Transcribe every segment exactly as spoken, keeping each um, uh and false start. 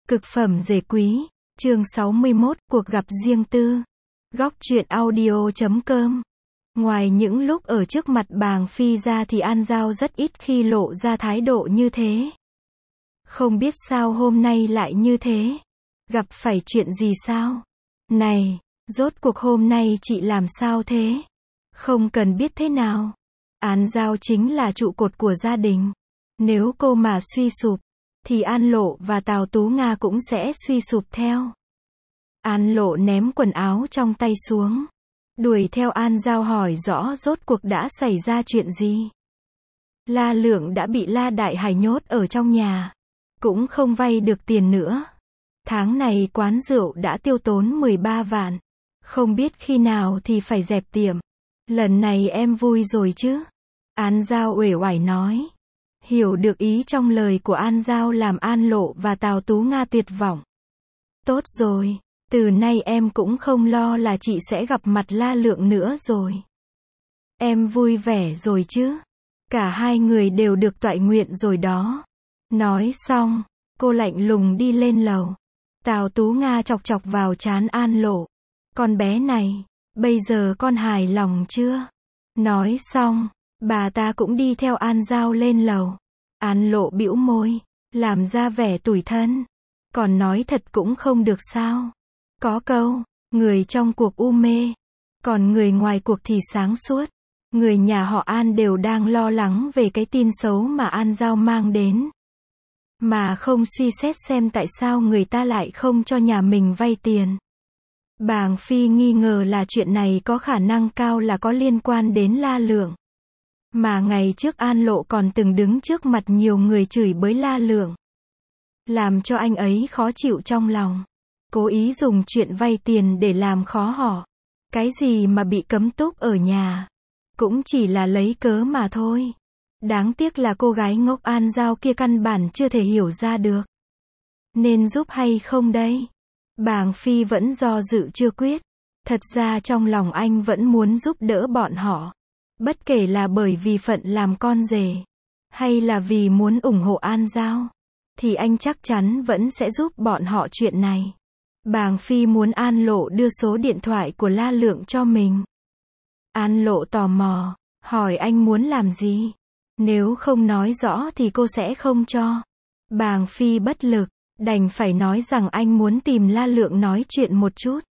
Cực phẩm rể quý, chương sáu mươi mốt, cuộc gặp riêng tư. Góc truyện audio chấm com. Ngoài những lúc ở trước mặt Bàng Phi ra thì An Giao rất ít khi lộ ra thái độ như thế. Không biết sao hôm nay lại như thế. Gặp phải chuyện gì sao? Này, rốt cuộc hôm nay chị làm sao thế? Không cần biết thế nào. An Giao chính là trụ cột của gia đình. Nếu cô mà suy sụp, thì An Lộ và Tào Tú Nga cũng sẽ suy sụp theo. An Lộ ném quần áo trong tay xuống, đuổi theo An Giao hỏi rõ rốt cuộc đã xảy ra chuyện gì. La Lượng đã bị La Đại Hải nhốt ở trong nhà, cũng không vay được tiền nữa. Tháng này quán rượu đã tiêu tốn mười ba vạn, không biết khi nào thì phải dẹp tiệm. Lần này em vui rồi chứ? An Giao uể oải nói. Hiểu được ý trong lời của An Giao làm An Lộ và Tào Tú Nga tuyệt vọng. Tốt rồi, từ nay em cũng không lo là chị sẽ gặp mặt La Lượng nữa rồi. Em vui vẻ rồi chứ? Cả hai người đều được toại nguyện rồi đó. Nói xong, cô lạnh lùng đi lên lầu. Tào Tú Nga chọc chọc vào trán An Lộ. Con bé này, bây giờ con hài lòng chưa? Nói xong, bà ta cũng đi theo An Giao lên lầu. An Lộ bĩu môi, làm ra vẻ tủi thân. Còn nói thật cũng không được sao? Có câu, người trong cuộc u mê, còn người ngoài cuộc thì sáng suốt. Người nhà họ An đều đang lo lắng về cái tin xấu mà An Giao mang đến. Mà không suy xét xem tại sao người ta lại không cho nhà mình vay tiền. Bàng Phi nghi ngờ là chuyện này có khả năng cao là có liên quan đến La Lượng. Mà ngày trước An Lộ còn từng đứng trước mặt nhiều người chửi bới La Lượng, làm cho anh ấy khó chịu trong lòng. Cố ý dùng chuyện vay tiền để làm khó họ. Cái gì mà bị cấm túc ở nhà, cũng chỉ là lấy cớ mà thôi. Đáng tiếc là cô gái ngốc An Giao kia căn bản chưa thể hiểu ra được. Nên giúp hay không đây? Bàng Phi vẫn do dự chưa quyết. Thật ra trong lòng anh vẫn muốn giúp đỡ bọn họ. Bất kể là bởi vì phận làm con rể, hay là vì muốn ủng hộ An Giao, thì anh chắc chắn vẫn sẽ giúp bọn họ chuyện này. Bàng Phi muốn An Lộ đưa số điện thoại của La Lượng cho mình. An Lộ tò mò, hỏi anh muốn làm gì? Nếu không nói rõ thì cô sẽ không cho. Bàng Phi bất lực, đành phải nói rằng anh muốn tìm La Lượng nói chuyện một chút.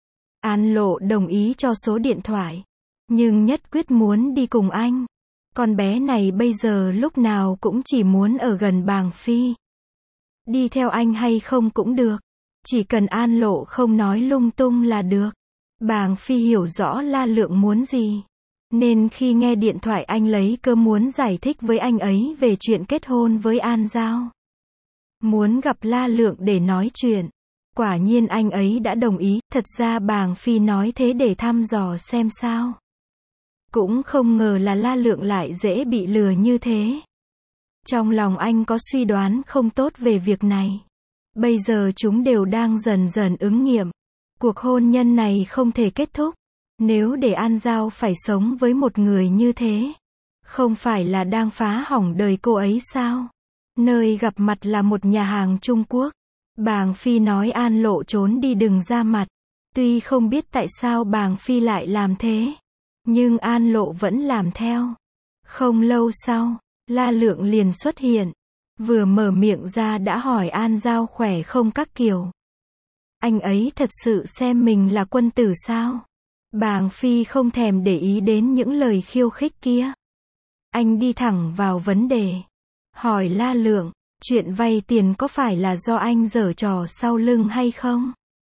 An Lộ đồng ý cho số điện thoại, nhưng nhất quyết muốn đi cùng anh. Con bé này bây giờ lúc nào cũng chỉ muốn ở gần Bàng Phi. Đi theo anh hay không cũng được, chỉ cần An Lộ không nói lung tung là được. Bàng Phi hiểu rõ La Lượng muốn gì, nên khi nghe điện thoại anh lấy cơ muốn giải thích với anh ấy về chuyện kết hôn với An Giao. Muốn gặp La Lượng để nói chuyện. Quả nhiên anh ấy đã đồng ý. Thật ra Bàng Phi nói thế để thăm dò xem sao. Cũng không ngờ là La Lượng lại dễ bị lừa như thế. Trong lòng anh có suy đoán không tốt về việc này. Bây giờ chúng đều đang dần dần ứng nghiệm. Cuộc hôn nhân này không thể kết thúc. Nếu để An Giao phải sống với một người như thế, không phải là đang phá hỏng đời cô ấy sao? Nơi gặp mặt là một nhà hàng Trung Quốc. Bàng Phi nói An Lộ trốn đi đừng ra mặt. Tuy không biết tại sao Bàng Phi lại làm thế, nhưng An Lộ vẫn làm theo. Không lâu sau, La Lượng liền xuất hiện. Vừa mở miệng ra đã hỏi An Giao khỏe không các kiểu. Anh ấy thật sự xem mình là quân tử sao? Bàng Phi không thèm để ý đến những lời khiêu khích kia. Anh đi thẳng vào vấn đề. Hỏi La Lượng, chuyện vay tiền có phải là do anh giở trò sau lưng hay không?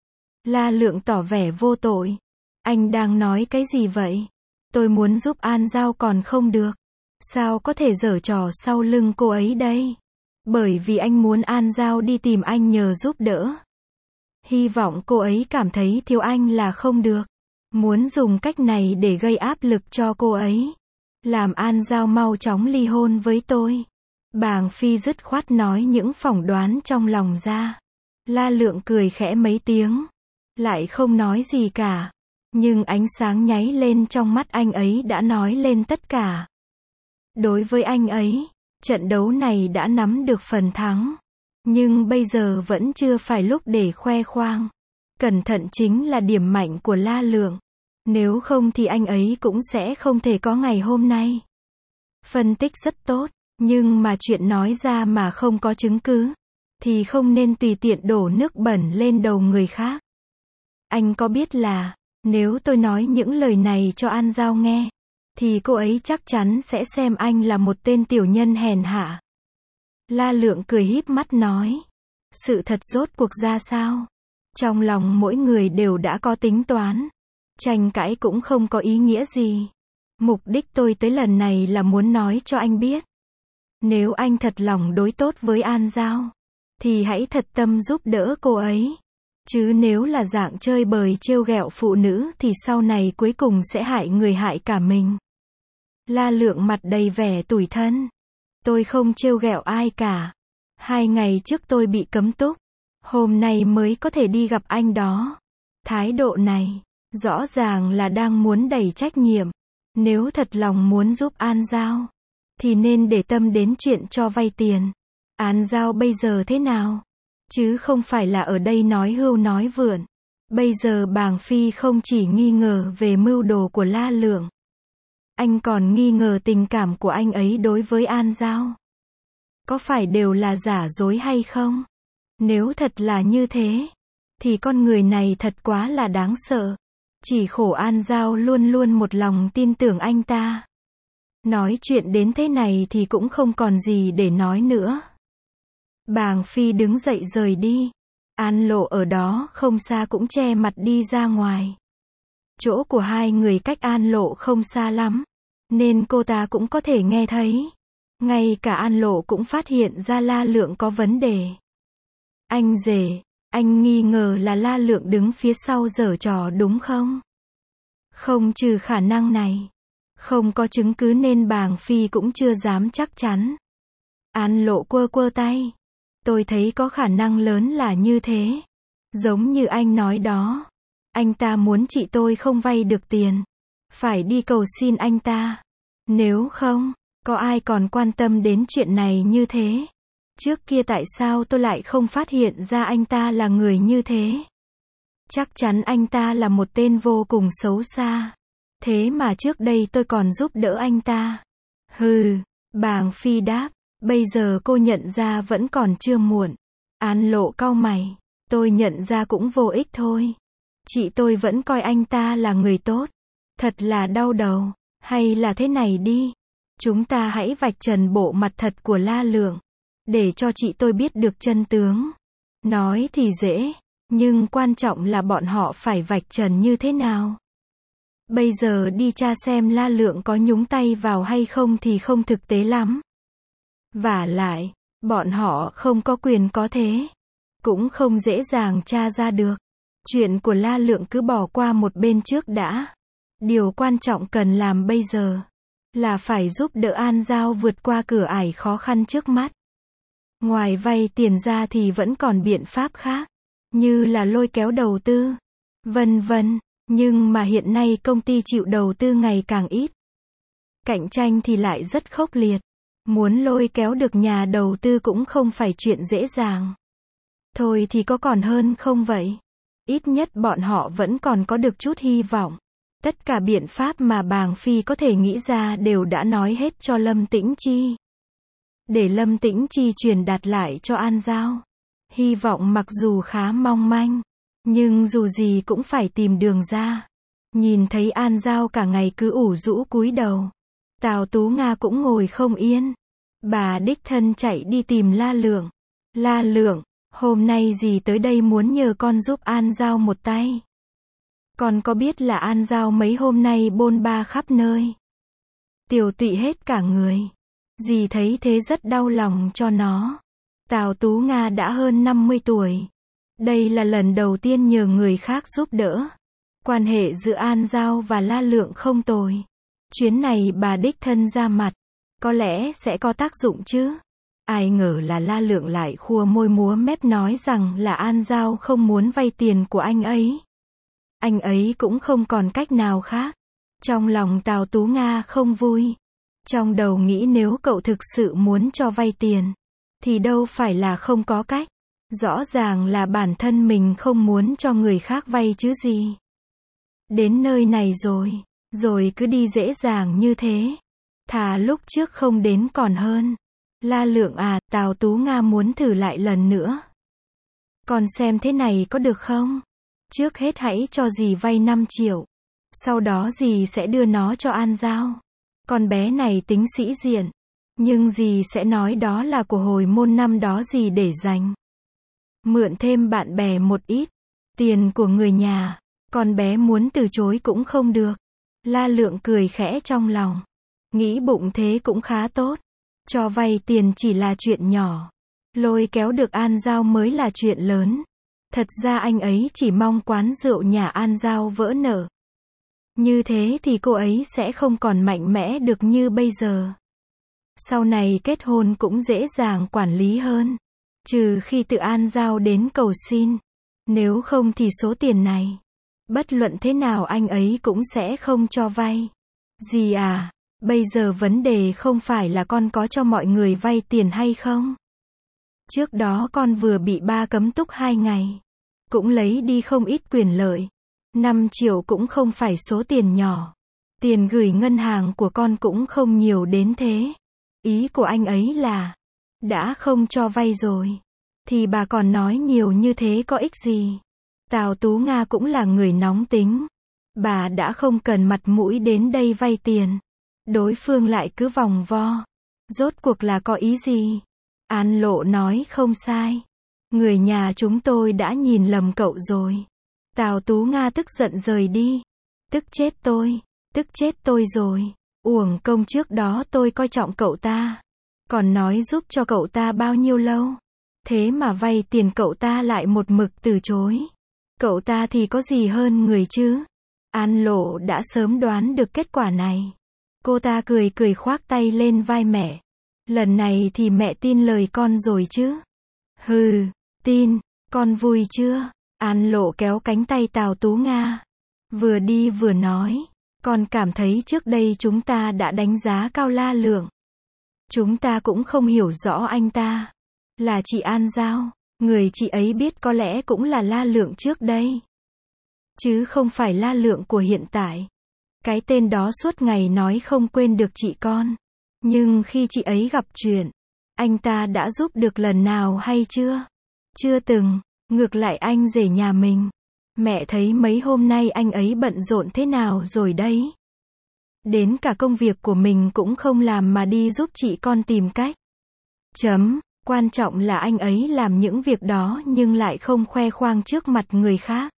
La Lượng tỏ vẻ vô tội. Anh đang nói cái gì vậy? Tôi muốn giúp An Giao còn không được. Sao có thể giở trò sau lưng cô ấy đây? Bởi vì anh muốn An Giao đi tìm anh nhờ giúp đỡ. Hy vọng cô ấy cảm thấy thiếu anh là không được. Muốn dùng cách này để gây áp lực cho cô ấy. Làm An Giao mau chóng ly hôn với tôi. Bàng Phi dứt khoát nói những phỏng đoán trong lòng ra. La Lượng cười khẽ mấy tiếng, lại không nói gì cả. Nhưng ánh sáng nháy lên trong mắt anh ấy đã nói lên tất cả. Đối với anh ấy, trận đấu này đã nắm được phần thắng. Nhưng bây giờ vẫn chưa phải lúc để khoe khoang. Cẩn thận chính là điểm mạnh của La Lượng. Nếu không thì anh ấy cũng sẽ không thể có ngày hôm nay. Phân tích rất tốt, nhưng mà chuyện nói ra mà không có chứng cứ, thì không nên tùy tiện đổ nước bẩn lên đầu người khác. Anh có biết là, nếu tôi nói những lời này cho An Giao nghe, thì cô ấy chắc chắn sẽ xem anh là một tên tiểu nhân hèn hạ. La Lượng cười híp mắt nói. Sự thật rốt cuộc ra sao? Trong lòng mỗi người đều đã có tính toán. Tranh cãi cũng không có ý nghĩa gì. Mục đích tôi tới lần này là muốn nói cho anh biết. Nếu anh thật lòng đối tốt với An Giao, thì hãy thật tâm giúp đỡ cô ấy. Chứ nếu là dạng chơi bời trêu ghẹo phụ nữ thì sau này cuối cùng sẽ hại người hại cả mình. La Lượng mặt đầy vẻ tủi thân. Tôi không trêu ghẹo ai cả. Hai ngày trước tôi bị cấm túc. Hôm nay mới có thể đi gặp anh đó. Thái độ này, rõ ràng là đang muốn đẩy trách nhiệm. Nếu thật lòng muốn giúp An Giao, thì nên để tâm đến chuyện cho vay tiền. An Giao bây giờ thế nào? Chứ không phải là ở đây nói hưu nói vượn. Bây giờ Bàng Phi không chỉ nghi ngờ về mưu đồ của La Lượng. Anh còn nghi ngờ tình cảm của anh ấy đối với An Giao. Có phải đều là giả dối hay không? Nếu thật là như thế, thì con người này thật quá là đáng sợ. Chỉ khổ An Giao luôn luôn một lòng tin tưởng anh ta. Nói chuyện đến thế này thì cũng không còn gì để nói nữa. Bàng Phi đứng dậy rời đi. An Lộ ở đó không xa cũng che mặt đi ra ngoài. Chỗ của hai người cách An Lộ không xa lắm, nên cô ta cũng có thể nghe thấy. Ngay cả An Lộ cũng phát hiện ra La Lượng có vấn đề. Anh rể, anh nghi ngờ là La Lượng đứng phía sau giở trò đúng không? Không trừ khả năng này. Không có chứng cứ nên Bàng Phi cũng chưa dám chắc chắn. An Lộ quơ quơ tay. Tôi thấy có khả năng lớn là như thế. Giống như anh nói đó. Anh ta muốn chị tôi không vay được tiền. Phải đi cầu xin anh ta. Nếu không, có ai còn quan tâm đến chuyện này như thế? Trước kia tại sao tôi lại không phát hiện ra anh ta là người như thế? Chắc chắn anh ta là một tên vô cùng xấu xa. Thế mà trước đây tôi còn giúp đỡ anh ta. Hừ, Bàng Phi đáp. Bây giờ cô nhận ra vẫn còn chưa muộn. An Lộ cau mày. Tôi nhận ra cũng vô ích thôi. Chị tôi vẫn coi anh ta là người tốt. Thật là đau đầu. Hay là thế này đi. Chúng ta hãy vạch trần bộ mặt thật của La Lượng. Để cho chị tôi biết được chân tướng. Nói thì dễ. Nhưng quan trọng là bọn họ phải vạch trần như thế nào. Bây giờ đi tra xem La Lượng có nhúng tay vào hay không thì không thực tế lắm. Vả lại, bọn họ không có quyền có thế. Cũng không dễ dàng tra ra được. Chuyện của La Lượng cứ bỏ qua một bên trước đã. Điều quan trọng cần làm bây giờ là phải giúp đỡ An Giao vượt qua cửa ải khó khăn trước mắt. Ngoài vay tiền ra thì vẫn còn biện pháp khác, như là lôi kéo đầu tư, vân vân. Nhưng mà hiện nay công ty chịu đầu tư ngày càng ít. Cạnh tranh thì lại rất khốc liệt. Muốn lôi kéo được nhà đầu tư cũng không phải chuyện dễ dàng. Thôi thì có còn hơn không vậy? Ít nhất bọn họ vẫn còn có được chút hy vọng. Tất cả biện pháp mà Bàng Phi có thể nghĩ ra đều đã nói hết cho Lâm Tĩnh Chi. Để Lâm Tĩnh Chi truyền đạt lại cho An Giao. Hy vọng mặc dù khá mong manh, nhưng dù gì cũng phải tìm đường ra. Nhìn thấy An Giao cả ngày cứ ủ rũ cúi đầu. Tào Tú Nga cũng ngồi không yên. Bà đích thân chạy đi tìm La Lượng. La Lượng, hôm nay dì tới đây muốn nhờ con giúp An Giao một tay. Con có biết là An Giao mấy hôm nay bôn ba khắp nơi. Tiểu tụy hết cả người. Dì thấy thế rất đau lòng cho nó. Tào Tú Nga đã hơn năm mươi tuổi. Đây là lần đầu tiên nhờ người khác giúp đỡ. Quan hệ giữa An Giao và La Lượng không tồi. Chuyến này bà đích thân ra mặt, có lẽ sẽ có tác dụng chứ. Ai ngờ là La Lượng lại khua môi múa mép nói rằng là An Giao không muốn vay tiền của anh ấy. Anh ấy cũng không còn cách nào khác. Trong lòng Tào Tú Nga không vui. Trong đầu nghĩ nếu cậu thực sự muốn cho vay tiền, thì đâu phải là không có cách. Rõ ràng là bản thân mình không muốn cho người khác vay chứ gì. Đến nơi này rồi, rồi cứ đi dễ dàng như thế. Thà lúc trước không đến còn hơn. La Lượng à, Tào Tú Nga muốn thử lại lần nữa. Con xem thế này có được không? Trước hết hãy cho dì vay năm triệu. Sau đó dì sẽ đưa nó cho An Giao. Con bé này tính sĩ diện. Nhưng dì sẽ nói đó là của hồi môn năm đó dì để dành. Mượn thêm bạn bè một ít. Tiền của người nhà. Con bé muốn từ chối cũng không được. La Lượng cười khẽ trong lòng. Nghĩ bụng thế cũng khá tốt. Cho vay tiền chỉ là chuyện nhỏ. Lôi kéo được An Giao mới là chuyện lớn. Thật ra anh ấy chỉ mong quán rượu nhà An Giao vỡ nợ. Như thế thì cô ấy sẽ không còn mạnh mẽ được như bây giờ. Sau này kết hôn cũng dễ dàng quản lý hơn. Trừ khi tự An Giao đến cầu xin. Nếu không thì số tiền này, bất luận thế nào anh ấy cũng sẽ không cho vay. Dì à, bây giờ vấn đề không phải là con có cho mọi người vay tiền hay không. Trước đó con vừa bị ba cấm túc hai ngày. Cũng lấy đi không ít quyền lợi. năm triệu cũng không phải số tiền nhỏ. Tiền gửi ngân hàng của con cũng không nhiều đến thế. Ý của anh ấy là, đã không cho vay rồi, thì bà còn nói nhiều như thế có ích gì. Tào Tú Nga cũng là người nóng tính. Bà đã không cần mặt mũi đến đây vay tiền. Đối phương lại cứ vòng vo. Rốt cuộc là có ý gì? An Lộ nói không sai. Người nhà chúng tôi đã nhìn lầm cậu rồi. Tào Tú Nga tức giận rời đi. Tức chết tôi. Tức chết tôi rồi. Uổng công trước đó tôi coi trọng cậu ta. Còn nói giúp cho cậu ta bao nhiêu lâu. Thế mà vay tiền cậu ta lại một mực từ chối. Cậu ta thì có gì hơn người chứ? An Lộ đã sớm đoán được kết quả này. Cô ta cười cười khoác tay lên vai mẹ. Lần này thì mẹ tin lời con rồi chứ? Hừ, tin, con vui chưa? An Lộ kéo cánh tay Tào Tú Nga. Vừa đi vừa nói. Con cảm thấy trước đây chúng ta đã đánh giá cao La Lượng. Chúng ta cũng không hiểu rõ anh ta. Là chị An Giao. Người chị ấy biết có lẽ cũng là La Lượng trước đây. Chứ không phải La Lượng của hiện tại. Cái tên đó suốt ngày nói không quên được chị con. Nhưng khi chị ấy gặp chuyện, anh ta đã giúp được lần nào hay chưa? Chưa từng. Ngược lại anh rể nhà mình. Mẹ thấy mấy hôm nay anh ấy bận rộn thế nào rồi đấy. Đến cả công việc của mình cũng không làm mà đi giúp chị con tìm cách. Chấm. Quan trọng là anh ấy làm những việc đó nhưng lại không khoe khoang trước mặt người khác.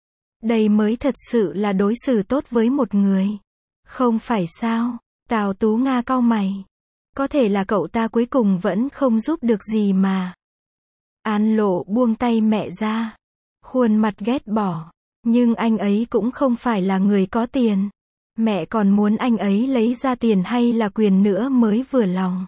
Đây mới thật sự là đối xử tốt với một người. Không phải sao? Tào Tú Nga cau mày. Có thể là cậu ta cuối cùng vẫn không giúp được gì mà. An Lộ buông tay mẹ ra. Khuôn mặt ghét bỏ. Nhưng anh ấy cũng không phải là người có tiền. Mẹ còn muốn anh ấy lấy ra tiền hay là quyền nữa mới vừa lòng.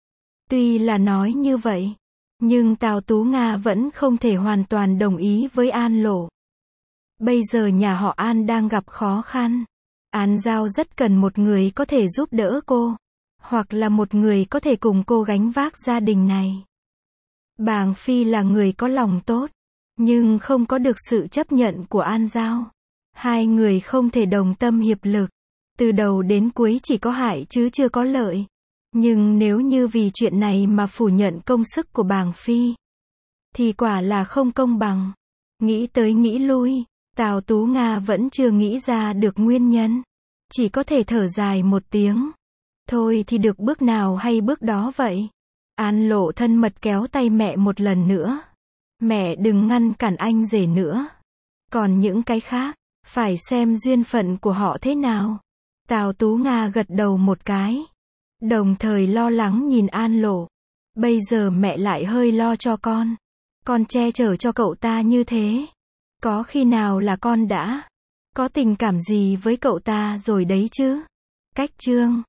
Tuy là nói như vậy, nhưng Tào Tú Nga vẫn không thể hoàn toàn đồng ý với An Lộ. Bây giờ nhà họ An đang gặp khó khăn. An Giao rất cần một người có thể giúp đỡ cô. Hoặc là một người có thể cùng cô gánh vác gia đình này. Bàng Phi là người có lòng tốt. Nhưng không có được sự chấp nhận của An Giao. Hai người không thể đồng tâm hiệp lực. Từ đầu đến cuối chỉ có hại chứ chưa có lợi. Nhưng nếu như vì chuyện này mà phủ nhận công sức của Bàng Phi, thì quả là không công bằng. Nghĩ tới nghĩ lui, Tào Tú Nga vẫn chưa nghĩ ra được nguyên nhân. Chỉ có thể thở dài một tiếng. Thôi thì được bước nào hay bước đó vậy. An Lộ thân mật kéo tay mẹ một lần nữa. Mẹ đừng ngăn cản anh rể nữa. Còn những cái khác, phải xem duyên phận của họ thế nào. Tào Tú Nga gật đầu một cái. Đồng thời lo lắng nhìn An Lộ. Bây giờ mẹ lại hơi lo cho con. Con che chở cho cậu ta như thế. Có khi nào là con đã có tình cảm gì với cậu ta rồi đấy chứ? Cách chương